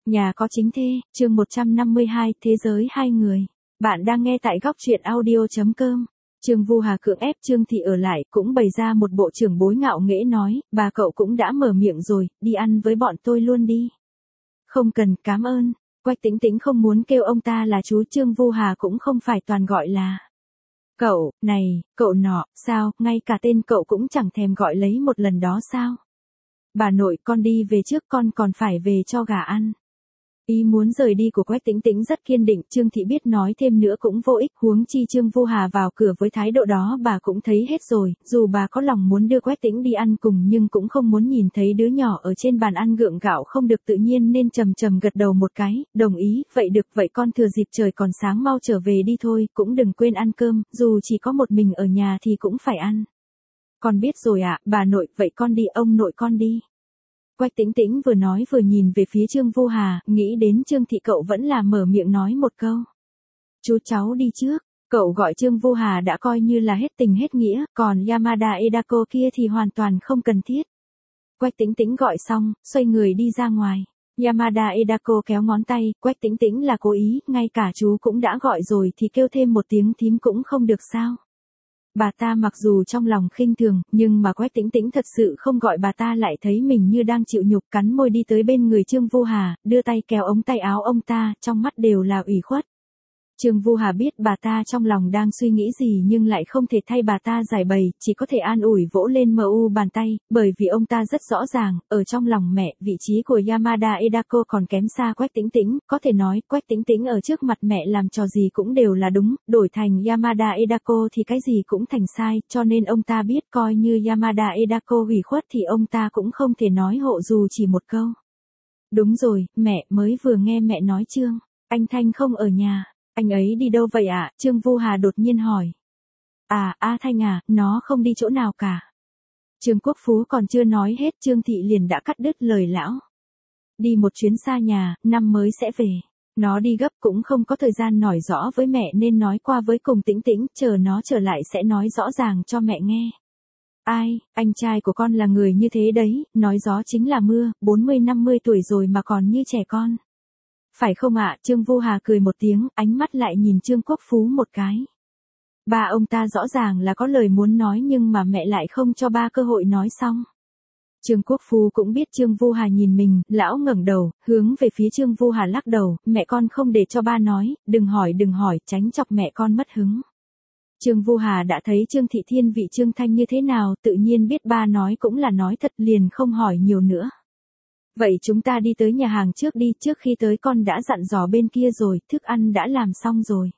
Nhà có chính thê, chương 152, thế giới hai người. Bạn đang nghe tại góc truyện audio.com. Trương Vu Hà cưỡng ép Trương Thị ở lại, cũng bày ra một bộ trưởng bối ngạo nghễ nói, bà cậu cũng đã mở miệng rồi, đi ăn với bọn tôi luôn đi. Không cần, cảm ơn. Quách Tĩnh Tĩnh không muốn kêu ông ta là chú, Trương Vu Hà cũng không phải toàn gọi là cậu, này, cậu nọ, sao, ngay cả tên cậu cũng chẳng thèm gọi lấy một lần đó sao? Bà nội, con đi về trước, con còn phải về cho gà ăn. Ý muốn rời đi của Quách Tĩnh Tĩnh rất kiên định, Trương Thị biết nói thêm nữa cũng vô ích, huống chi Trương Vu Hà vào cửa với thái độ đó bà cũng thấy hết rồi, dù bà có lòng muốn đưa Quách Tĩnh đi ăn cùng nhưng cũng không muốn nhìn thấy đứa nhỏ ở trên bàn ăn gượng gạo không được tự nhiên nên trầm trầm gật đầu một cái, đồng ý, vậy được, vậy con thừa dịp trời còn sáng mau trở về đi thôi, cũng đừng quên ăn cơm, dù chỉ có một mình ở nhà thì cũng phải ăn. Con biết rồi ạ, bà nội, vậy con đi, ông nội con đi. Quách Tĩnh Tĩnh vừa nói vừa nhìn về phía Trương Vu Hà, nghĩ đến Trương Thị cậu vẫn là mở miệng nói một câu. Chú cháu đi trước, cậu gọi Trương Vu Hà đã coi như là hết tình hết nghĩa, còn Yamada Edako kia thì hoàn toàn không cần thiết. Quách Tĩnh Tĩnh gọi xong, xoay người đi ra ngoài. Yamada Edako kéo ngón tay, Quách Tĩnh Tĩnh là cố ý, ngay cả chú cũng đã gọi rồi thì kêu thêm một tiếng thím cũng không được sao. Bà ta mặc dù trong lòng khinh thường, nhưng mà Quách Tĩnh Tĩnh thật sự không gọi bà ta lại thấy mình như đang chịu nhục, cắn môi đi tới bên người Trương Vu Hà, đưa tay kéo ống tay áo ông ta, trong mắt đều là ủy khuất. Trương Vu Hà biết bà ta trong lòng đang suy nghĩ gì nhưng lại không thể thay bà ta giải bày, chỉ có thể an ủi vỗ lên mu bàn tay, bởi vì ông ta rất rõ ràng, ở trong lòng mẹ, vị trí của Yamada Edako còn kém xa Quách Tĩnh Tĩnh, có thể nói, Quách Tĩnh Tĩnh ở trước mặt mẹ làm trò gì cũng đều là đúng, đổi thành Yamada Edako thì cái gì cũng thành sai, cho nên ông ta biết coi như Yamada Edako ủy khuất thì ông ta cũng không thể nói hộ dù chỉ một câu. Đúng rồi, mẹ, mới vừa nghe mẹ nói Trương, anh Thanh không ở nhà. Anh ấy đi đâu vậy ạ? Trương Vu Hà đột nhiên hỏi. A Thanh à, nó không đi chỗ nào cả. Trương Quốc Phú còn chưa nói hết, Trương Thị liền đã cắt đứt lời lão. Đi một chuyến xa nhà, năm mới sẽ về. Nó đi gấp cũng không có thời gian nói rõ với mẹ nên nói qua với cùng Tĩnh Tĩnh, chờ nó trở lại sẽ nói rõ ràng cho mẹ nghe. Ai, anh trai của con là người như thế đấy, nói gió chính là mưa, 40-50 tuổi rồi mà còn như trẻ con. Phải không ạ? Trương Vu Hà cười một tiếng, ánh mắt lại nhìn Trương Quốc Phú một cái. Ba ông ta rõ ràng là có lời muốn nói nhưng mà mẹ lại không cho ba cơ hội nói xong. Trương Quốc Phú cũng biết Trương Vu Hà nhìn mình, lão ngẩng đầu, hướng về phía Trương Vu Hà lắc đầu, mẹ con không để cho ba nói, đừng hỏi, tránh chọc mẹ con mất hứng. Trương Vu Hà đã thấy Trương Thị thiên vị Trương Thanh như thế nào, tự nhiên biết ba nói cũng là nói thật liền không hỏi nhiều nữa. Vậy chúng ta đi tới nhà hàng trước đi, trước khi tới con đã dặn dò bên kia rồi, thức ăn đã làm xong rồi.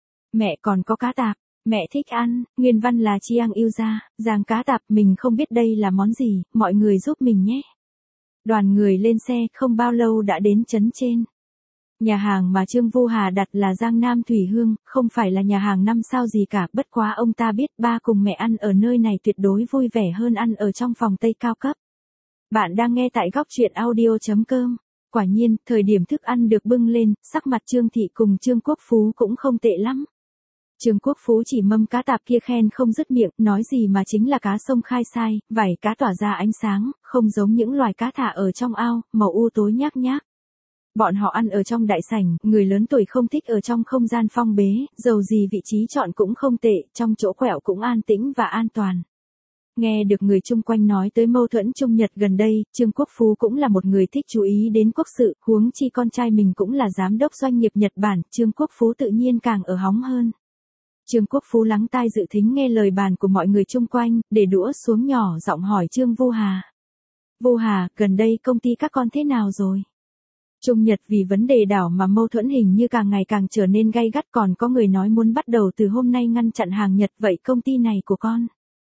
Mẹ còn có cá tạp, mẹ thích ăn, nguyên văn là chiang yêu ra, rang cá tạp, mình không biết đây là món gì, mọi người giúp mình nhé. Đoàn người lên xe, không bao lâu đã đến trấn trên. Nhà hàng mà Trương Vu Hà đặt là Giang Nam Thủy Hương, không phải là nhà hàng 5 sao gì cả, bất quá ông ta biết ba cùng mẹ ăn ở nơi này tuyệt đối vui vẻ hơn ăn ở trong phòng Tây cao cấp. Bạn đang nghe tại góc truyện audio.com. Quả nhiên, thời điểm thức ăn được bưng lên, sắc mặt Trương Thị cùng Trương Quốc Phú cũng không tệ lắm. Trương Quốc Phú chỉ mâm cá tạp kia khen không dứt miệng, nói gì mà chính là cá sông khai sai, vảy cá tỏa ra ánh sáng, không giống những loài cá thả ở trong ao, màu u tối nhác nhác. Bọn họ ăn ở trong đại sảnh, người lớn tuổi không thích ở trong không gian phong bế, dầu gì vị trí chọn cũng không tệ, trong chỗ quẹo cũng an tĩnh và an toàn. Nghe được người chung quanh nói tới mâu thuẫn Trung Nhật gần đây, Trương Quốc Phú cũng là một người thích chú ý đến quốc sự, huống chi con trai mình cũng là giám đốc doanh nghiệp Nhật Bản, Trương Quốc Phú tự nhiên càng ở hóng hơn. Trương Quốc Phú lắng tai dự thính nghe lời bàn của mọi người chung quanh, để đũa xuống nhỏ giọng hỏi Trương Vu Hà. Vu Hà, gần đây công ty các con thế nào rồi? Trung Nhật vì vấn đề đảo mà mâu thuẫn hình như càng ngày càng trở nên gay gắt, còn có người nói muốn bắt đầu từ hôm nay ngăn chặn hàng Nhật, vậy công ty này của con?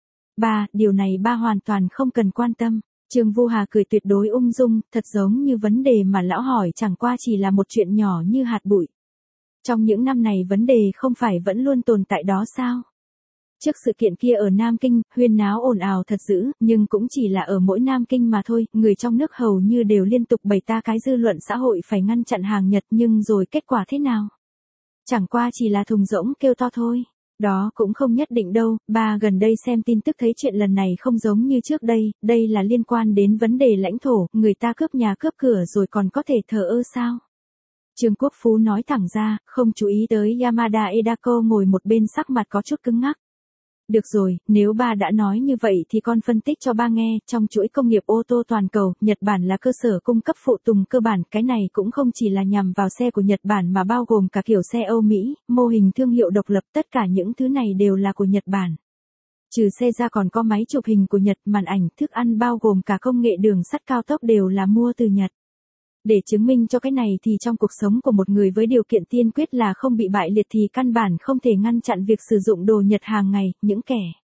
Ba, điều này ba hoàn toàn không cần quan tâm. Trương Vu Hà cười tuyệt đối ung dung, thật giống như vấn đề mà lão hỏi chẳng qua chỉ là một chuyện nhỏ như hạt bụi. Trong những năm này vấn đề không phải vẫn luôn tồn tại đó sao? Trước sự kiện kia ở Nam Kinh, huyên náo ồn ào thật dữ, nhưng cũng chỉ là ở mỗi Nam Kinh mà thôi, người trong nước hầu như đều liên tục bày ta cái dư luận xã hội phải ngăn chặn hàng Nhật, nhưng rồi kết quả thế nào? Chẳng qua chỉ là thùng rỗng kêu to thôi. Đó cũng không nhất định đâu, ba gần đây xem tin tức thấy chuyện lần này không giống như trước đây là liên quan đến vấn đề lãnh thổ, người ta cướp nhà cướp cửa rồi còn có thể thờ ơ sao? Trương Quốc Phú nói thẳng ra, không chú ý tới Yamada Edako ngồi một bên sắc mặt có chút cứng ngắc. Được rồi, nếu ba đã nói như vậy thì con phân tích cho ba nghe, trong chuỗi công nghiệp ô tô toàn cầu, Nhật Bản là cơ sở cung cấp phụ tùng cơ bản, cái này cũng không chỉ là nhằm vào xe của Nhật Bản mà bao gồm cả kiểu xe Âu Mỹ, mô hình thương hiệu độc lập, tất cả những thứ này đều là của Nhật Bản. Trừ xe ra còn có máy chụp hình của Nhật, màn ảnh, thức ăn bao gồm cả công nghệ đường sắt cao tốc đều là mua từ Nhật. Để chứng minh cho cái này thì trong cuộc sống của một người với điều kiện tiên quyết là không bị bại liệt thì căn bản không thể ngăn chặn việc sử dụng đồ Nhật hàng ngày, những kẻ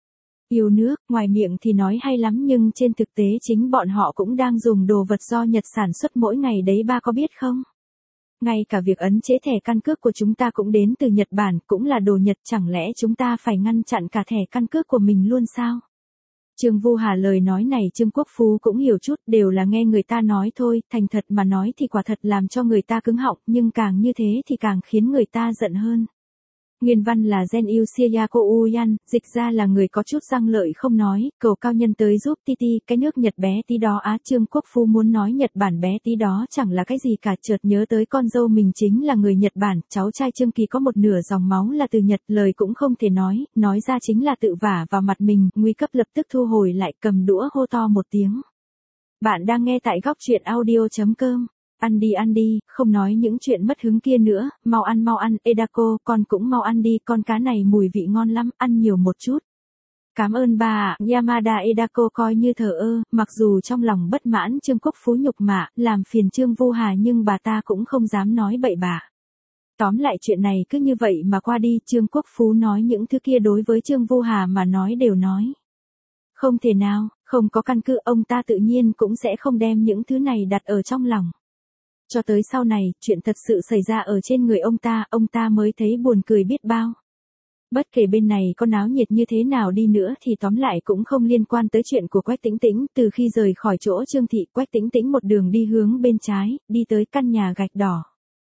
yêu nước, ngoài miệng thì nói hay lắm nhưng trên thực tế chính bọn họ cũng đang dùng đồ vật do Nhật sản xuất mỗi ngày đấy, ba có biết không? Ngay cả việc ấn chế thẻ căn cước của chúng ta cũng đến từ Nhật Bản, cũng là đồ Nhật, chẳng lẽ chúng ta phải ngăn chặn cả thẻ căn cước của mình luôn sao? Trương Vu Hà lời nói này Trương Quốc Phú cũng hiểu chút, đều là nghe người ta nói thôi, thành thật mà nói thì quả thật làm cho người ta cứng họng, nhưng càng như thế thì càng khiến người ta giận hơn. Nguyên văn là Gen Yu Seyako Uyan, dịch ra là người có chút răng lợi không nói, cầu cao nhân tới giúp Titi, cái nước Nhật bé tí đó á. Trương Quốc Phú muốn nói Nhật Bản bé tí đó chẳng là cái gì cả, chợt nhớ tới con dâu mình chính là người Nhật Bản, cháu trai Trương Kỳ có một nửa dòng máu là từ Nhật, lời cũng không thể nói ra chính là tự vả vào mặt mình, nguy cấp lập tức thu hồi lại, cầm đũa hô to một tiếng. Bạn đang nghe tại góc truyện audio.com. Ăn đi, không nói những chuyện mất hứng kia nữa, mau ăn, Edako, con cũng mau ăn đi, con cá này mùi vị ngon lắm, ăn nhiều một chút. Cảm ơn bà ạ. Yamada Edako coi như thờ ơ, mặc dù trong lòng bất mãn Trương Quốc Phú nhục mạ, làm phiền Trương Vu Hà nhưng bà ta cũng không dám nói bậy bạ. Tóm lại chuyện này cứ như vậy mà qua đi, Trương Quốc Phú nói những thứ kia đối với Trương Vu Hà mà nói đều nói. Không thể nào, không có căn cứ, ông ta tự nhiên cũng sẽ không đem những thứ này đặt ở trong lòng. Cho tới sau này, chuyện thật sự xảy ra ở trên người ông ta mới thấy buồn cười biết bao. Bất kể bên này có náo nhiệt như thế nào đi nữa thì tóm lại cũng không liên quan tới chuyện của Quách Tĩnh Tĩnh. Từ khi rời khỏi chỗ Trương Thị, Quách Tĩnh Tĩnh một đường đi hướng bên trái, đi tới căn nhà gạch đỏ.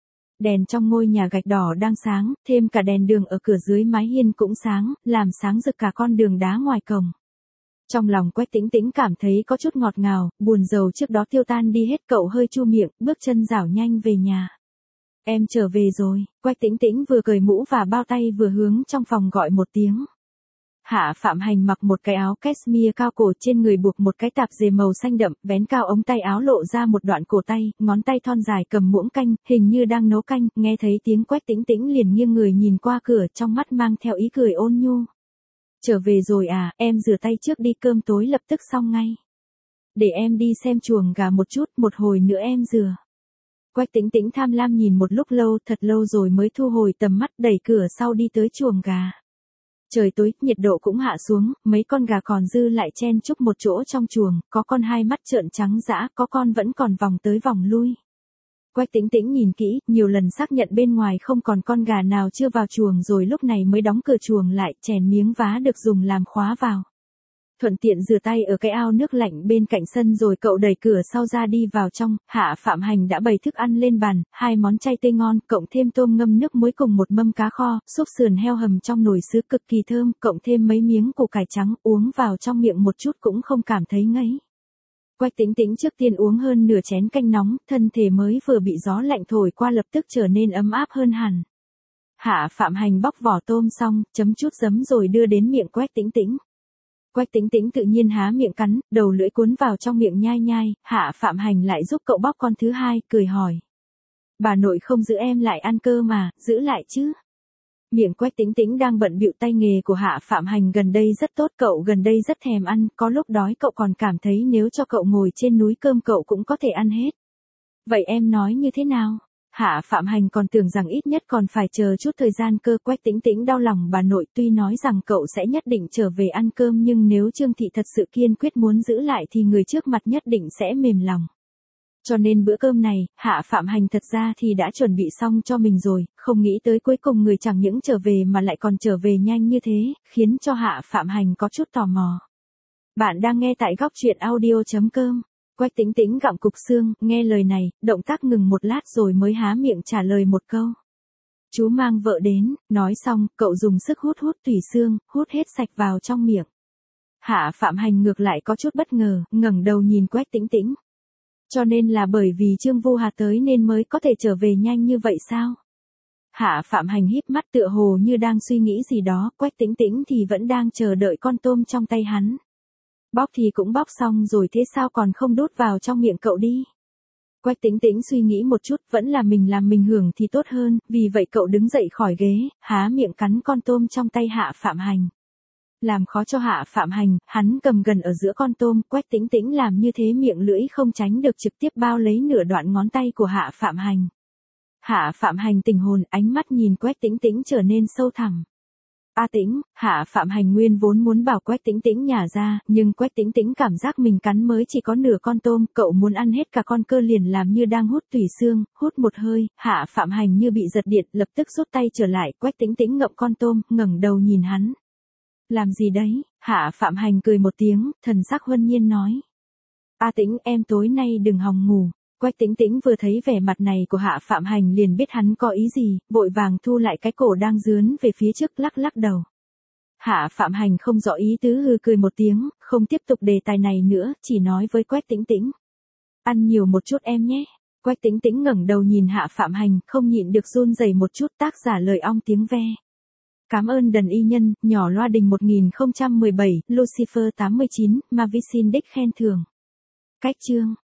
Đèn trong ngôi nhà gạch đỏ đang sáng, thêm cả đèn đường ở cửa dưới mái hiên cũng sáng, làm sáng rực cả con đường đá ngoài cổng. Trong lòng Quách Tĩnh Tĩnh cảm thấy có chút ngọt ngào, buồn rầu trước đó tiêu tan đi hết, cậu hơi chu miệng, bước chân rảo nhanh về nhà. Em trở về rồi, Quách Tĩnh Tĩnh vừa cởi mũ và bao tay vừa hướng trong phòng gọi một tiếng. Hạ Phạm Hành mặc một cái áo cashmere cao cổ, trên người buộc một cái tạp dề màu xanh đậm, vén cao ống tay áo lộ ra một đoạn cổ tay, ngón tay thon dài cầm muỗng canh, hình như đang nấu canh, nghe thấy tiếng Quách Tĩnh Tĩnh liền nghiêng người nhìn qua cửa, trong mắt mang theo ý cười ôn nhu. Trở về rồi à, em rửa tay trước đi, cơm tối lập tức xong ngay. Để em đi xem chuồng gà một chút, một hồi nữa em rửa. Quách Tĩnh Tĩnh tham lam nhìn một lúc lâu, thật lâu rồi mới thu hồi tầm mắt, đẩy cửa sau đi tới chuồng gà. Trời tối, nhiệt độ cũng hạ xuống, mấy con gà còn dư lại chen chúc một chỗ trong chuồng, có con hai mắt trợn trắng dã, có con vẫn còn vòng tới vòng lui. Quách Tĩnh Tĩnh nhìn kỹ, nhiều lần xác nhận bên ngoài không còn con gà nào chưa vào chuồng rồi lúc này mới đóng cửa chuồng lại, chèn miếng vá được dùng làm khóa vào. Thuận tiện rửa tay ở cái ao nước lạnh bên cạnh sân rồi cậu đẩy cửa sau ra đi vào trong. Hạ Phạm Hành đã bày thức ăn lên bàn, 2 món chay tươi ngon, cộng thêm tôm ngâm nước muối cùng một mâm cá kho, xúc sườn heo hầm trong nồi sứ cực kỳ thơm, cộng thêm mấy miếng củ cải trắng, uống vào trong miệng một chút cũng không cảm thấy ngấy. Quách Tĩnh Tĩnh trước tiên uống hơn nửa chén canh nóng, thân thể mới vừa bị gió lạnh thổi qua lập tức trở nên ấm áp hơn hẳn. Hạ Phạm Hành bóc vỏ tôm xong, chấm chút giấm rồi đưa đến miệng Quách Tĩnh Tĩnh. Quách Tĩnh Tĩnh tự nhiên há miệng cắn, đầu lưỡi cuốn vào trong miệng nhai nhai, Hạ Phạm Hành lại giúp cậu bóc con thứ hai, cười hỏi. Bà nội không giữ em lại ăn cơ mà, giữ lại chứ. Miệng Quách Tĩnh Tĩnh đang bận bịu, tay nghề của Hạ Phạm Hành gần đây rất tốt, cậu gần đây rất thèm ăn, có lúc đói cậu còn cảm thấy nếu cho cậu ngồi trên núi cơm cậu cũng có thể ăn hết. Vậy em nói như thế nào? Hạ Phạm Hành còn tưởng rằng ít nhất còn phải chờ chút thời gian cơ. Quách Tĩnh Tĩnh đau lòng bà nội, tuy nói rằng cậu sẽ nhất định trở về ăn cơm nhưng nếu Trương Thị thật sự kiên quyết muốn giữ lại thì người trước mặt nhất định sẽ mềm lòng. Cho nên bữa cơm này, Hạ Phạm Hành thật ra thì đã chuẩn bị xong cho mình rồi, không nghĩ tới cuối cùng người chẳng những trở về mà lại còn trở về nhanh như thế, khiến cho Hạ Phạm Hành có chút tò mò. Bạn đang nghe tại góc truyện audio.com. Quách Tĩnh Tĩnh gặm cục xương, nghe lời này, động tác ngừng một lát rồi mới há miệng trả lời một câu. Chú mang vợ đến, nói xong, cậu dùng sức hút tủy xương, hút hết sạch vào trong miệng. Hạ Phạm Hành ngược lại có chút bất ngờ, ngẩng đầu nhìn Quách Tĩnh Tĩnh. Cho nên là bởi vì Trương Vu Hà tới nên mới có thể trở về nhanh như vậy sao? Hạ Phạm Hành híp mắt tựa hồ như đang suy nghĩ gì đó, Quách Tĩnh Tĩnh thì vẫn đang chờ đợi con tôm trong tay hắn. Bóc thì cũng bóc xong rồi thế sao còn không đút vào trong miệng cậu đi? Quách Tĩnh Tĩnh suy nghĩ một chút, vẫn là mình làm mình hưởng thì tốt hơn, vì vậy cậu đứng dậy khỏi ghế, há miệng cắn con tôm trong tay Hạ Phạm Hành. Làm khó cho Hạ Phạm Hành, hắn cầm gần ở giữa con tôm, Quách Tĩnh Tĩnh làm như thế miệng lưỡi không tránh được trực tiếp bao lấy nửa đoạn ngón tay của Hạ Phạm Hành. Hạ Phạm Hành tình hồn, ánh mắt nhìn Quách Tĩnh Tĩnh trở nên sâu thẳm. A Tĩnh, Hạ Phạm Hành nguyên vốn muốn bảo Quách Tĩnh Tĩnh nhả ra, nhưng Quách Tĩnh Tĩnh cảm giác mình cắn mới chỉ có nửa con tôm, cậu muốn ăn hết cả con cơ liền làm như đang hút tủy xương, hút một hơi, Hạ Phạm Hành như bị giật điện, lập tức rút tay trở lại, Quách Tĩnh Tĩnh ngậm con tôm, ngẩng đầu nhìn hắn. Làm gì đấy? Hạ Phạm Hành cười một tiếng, thần sắc huân nhiên nói. A Tĩnh, em tối nay đừng hòng ngủ. Quách Tĩnh Tĩnh vừa thấy vẻ mặt này của Hạ Phạm Hành liền biết hắn có ý gì, vội vàng thu lại cái cổ đang dướn về phía trước, lắc lắc đầu. Hạ Phạm Hành không rõ ý tứ, hừ cười một tiếng, không tiếp tục đề tài này nữa, chỉ nói với Quách Tĩnh Tĩnh. Ăn nhiều một chút em nhé. Quách Tĩnh Tĩnh ngẩng đầu nhìn Hạ Phạm Hành, không nhịn được run rẩy một chút, tác giả lời ong tiếng ve. Cảm ơn Đần Y Nhân, nhỏ loa đình 1017, Lucifer 89, Mavisin Đích khen thưởng. Cách chương